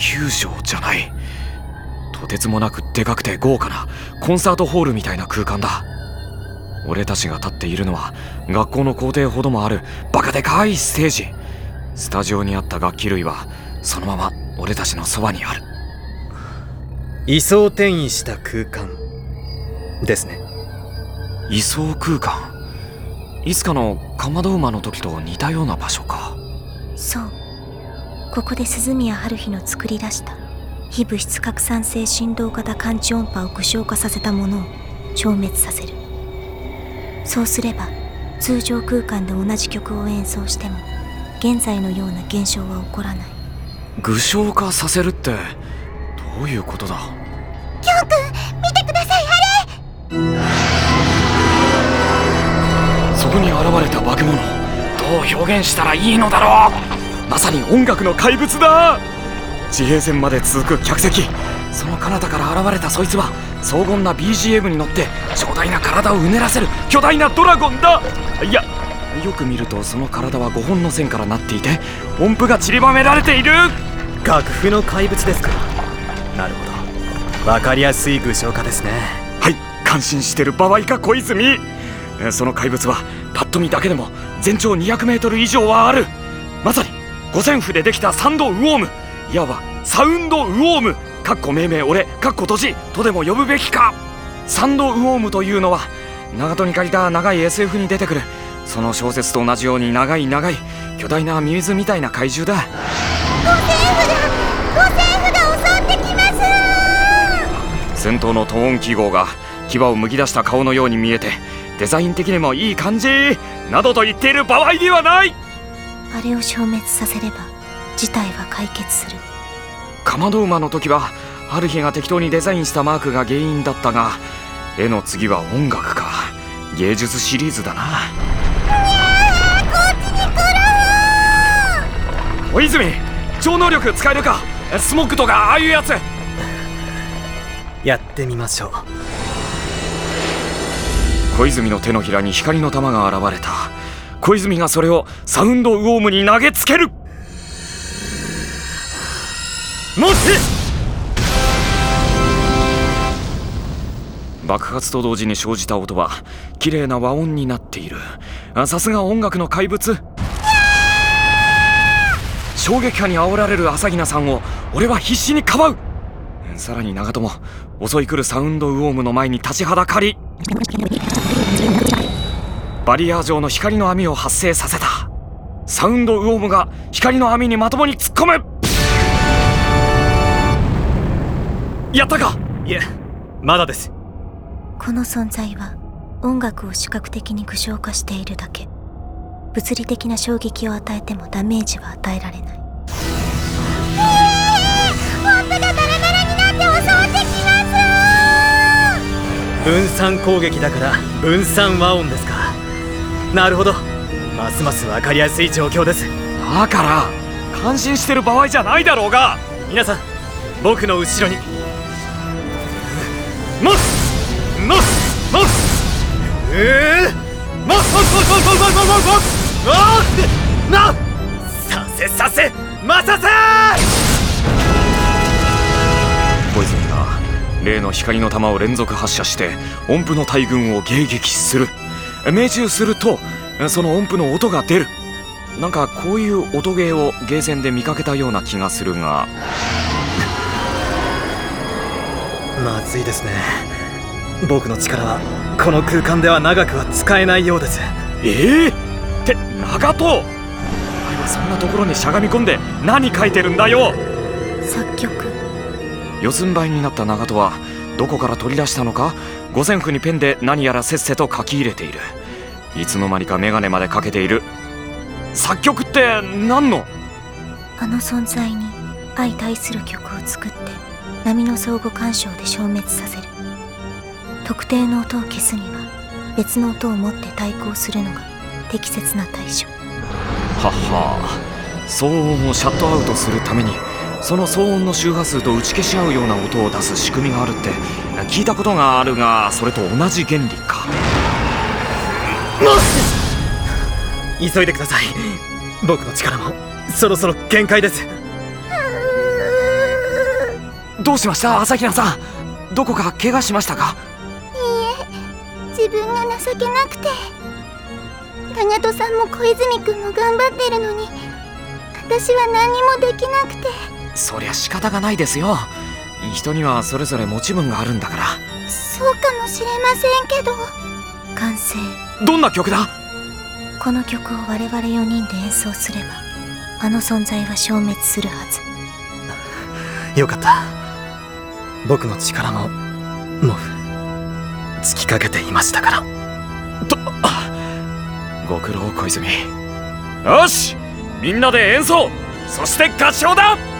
球場じゃない。とてつもなくでかくて豪華なコンサートホールみたいな空間だ。俺たちが立っているのは学校の校庭ほどもあるバカでかいステージ。スタジオにあった楽器類はそのまま俺たちのそばにある。 位相転移した空間ですね。 位相空間、いつかのかまど馬の時と似たような場所か。 そう、ここで鈴宮春日の作り出した非物質拡散性振動型感知音波を具象化させたものを消滅させる。そうすれば通常空間で同じ曲を演奏しても現在のような現象は起こらない。 具象化させるってどういうことだ。 キョウ君、見てください、あれ。 そこに現れた化け物、どう表現したらいいのだろう。まさに音楽の怪物だ。地平線まで続く客席、その彼方から現れたそいつは荘厳な BGM に乗って長大な体をうねらせる巨大なドラゴンだ。いや、よく見るとその体は5本の線からなっていて音符が散りばめられている。 楽譜の怪物ですか。なるほど、分かりやすい具象化ですね。 はい、感心してる場合か小泉。その怪物はパッと見だけでも全長200メートル以上はある。まさに五線譜でできたサンドウォーム、いわばサウンドウォーム、かっこ命名俺かっこ閉じとでも呼ぶべきか。サンドウォームというのは長門に借りた長い SF に出てくるその小説と同じように長い巨大なミミズみたいな怪獣だ。 五線譜が襲ってきます。 先頭のトーン記号が牙をむき出した顔のように見えてデザイン的にもいい感じなどと言っている場合ではない。 あれを消滅させれば事態は解決する。 かまど馬の時は春日が適当にデザインしたマークが原因だったが、絵の次は音楽か。芸術シリーズだな。 こっちに来る。 小泉、超能力使えるか。スモッグとかああいうやつ。 やってみましょう。 小泉の手のひらに光の玉が現れた。小泉がそれをサウンドウォームに投げつける。もし爆発と同時に生じた音は綺麗な和音になっている。さすが音楽の怪物。衝撃波に煽られる朝比奈さんを俺は必死にかばう。さらに長友、襲い来るサウンドウォームの前に立ちはだかりバリアー状の光の網を発生させた。サウンドウォームが光の網にまともに突っ込む。やったか。 いえ、まだです。 この存在は音楽を視覚的に具象化しているだけ。物理的な衝撃を与えてもダメージは与えられない。音符がダラダラになって襲ってきます。 分散攻撃だから分散和音ですか。なるほど、ますます分かりやすい状況です。 だから感心してる場合じゃないだろうが。 皆さん、僕の後ろに。モスモスモスモスモスモスモスモスモスモスなさせさせまさせ。 小泉が例の光の玉を連続発射して音符の大群を迎撃する。命中するとその音符の音が出る。なんかこういう音ゲーをゲーセンで見かけたような気がするがまずいですね。僕の力はこの空間では長くは使えないようです。 って長門、お前はそんなところにしゃがみ込んで何書いてるんだよ。 作曲。 四つん這いになった長門はどこから取り出したのか五線譜にペンで何やらせっせと書き入れている。いつの間にか眼鏡までかけている。作曲って何の。 あの存在に相対する曲を作って波の相互干渉で消滅させる。特定の音を消すには別の音を持って対抗するのが適切な対処。 はっはあ、騒音をシャットアウトするためにその騒音の周波数と打ち消し合うような音を出す仕組みがあるって聞いたことがあるが、それと同じ原理か。 急いでください。僕の力もそろそろ限界です。 どうしました朝比奈さん、どこか怪我しましたか？ いいえ、自分が情けなくて。長門さんも小泉くんも頑張ってるのに、私は何にもできなくて。 そりゃ仕方がないですよ。人にはそれぞれ持ち分があるんだから。 そうかもしれませんけど。完成。 どんな曲だ？ この曲を我々4人で演奏すれば、あの存在は消滅するはず。 よかった。僕の力ももう尽きかけていましたから。 ご苦労小泉。よし、みんなで演奏、そして合唱だ。